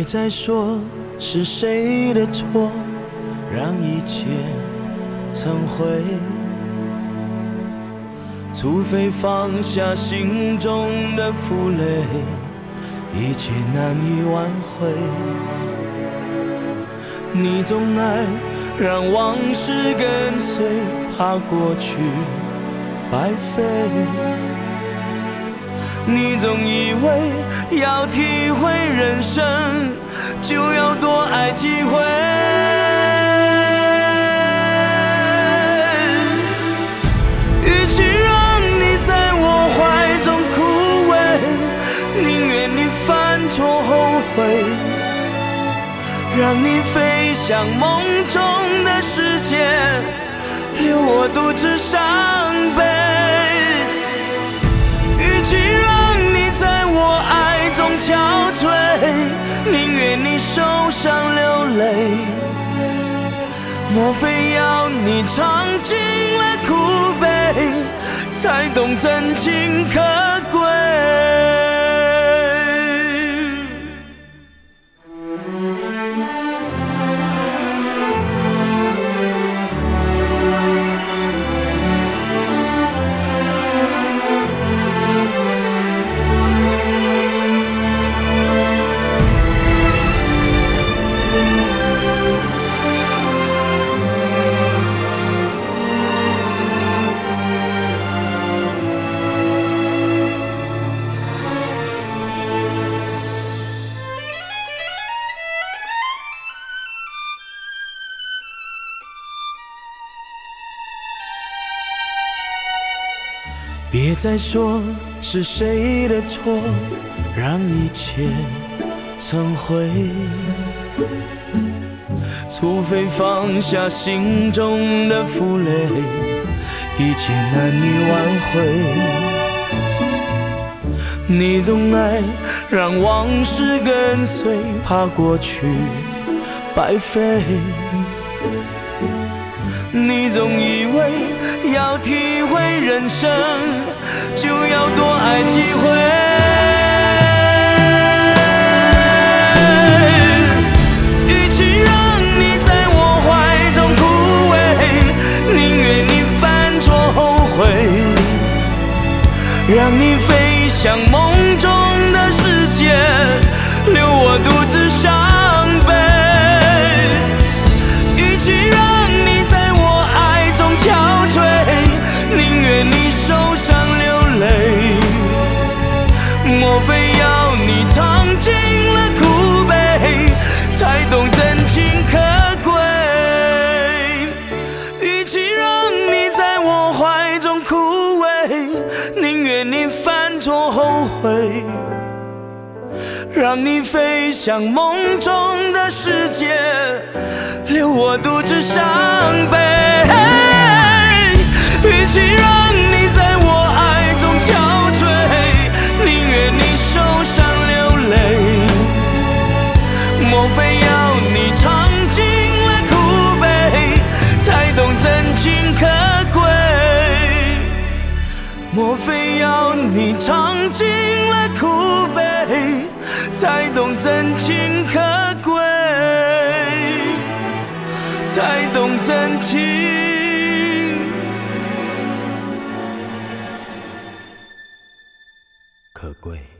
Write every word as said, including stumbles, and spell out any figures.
别再说是谁的错，让一切成灰。除非放下心中的负累，一切难以挽回。你总爱让往事跟随，怕过去白费。你总以为要体会人生，就要多爱几回。与其让你在我怀中枯萎，宁愿你犯错后悔，让你飞向梦中的世界，留我独自伤悲。与其让你在我爱中憔悴，宁愿你受伤流泪。莫非要你尝尽了苦悲，才懂真情可贵？别再说是谁的错，让一切成灰。除非放下心中的负累，一切难以挽回。你总爱让往事跟随，怕过去白费。你总以为要体会人生，就要多爱几回。与其让你在我怀中枯萎，宁愿你犯错后悔，让你飞向梦中的世界，留我独自伤悲。与其让你受伤流泪，莫非要你尝尽了苦悲，才懂真情可贵？与其让你在我怀中枯萎，宁愿你犯错后悔，让你飞向梦中的世界，留我独自伤悲。与其让你在我爱中憔悴，宁愿你受伤流泪。莫非要你尝尽了苦悲，才懂真情可贵？莫非要你尝尽了苦悲，才懂真情可贵？才懂真情可贵。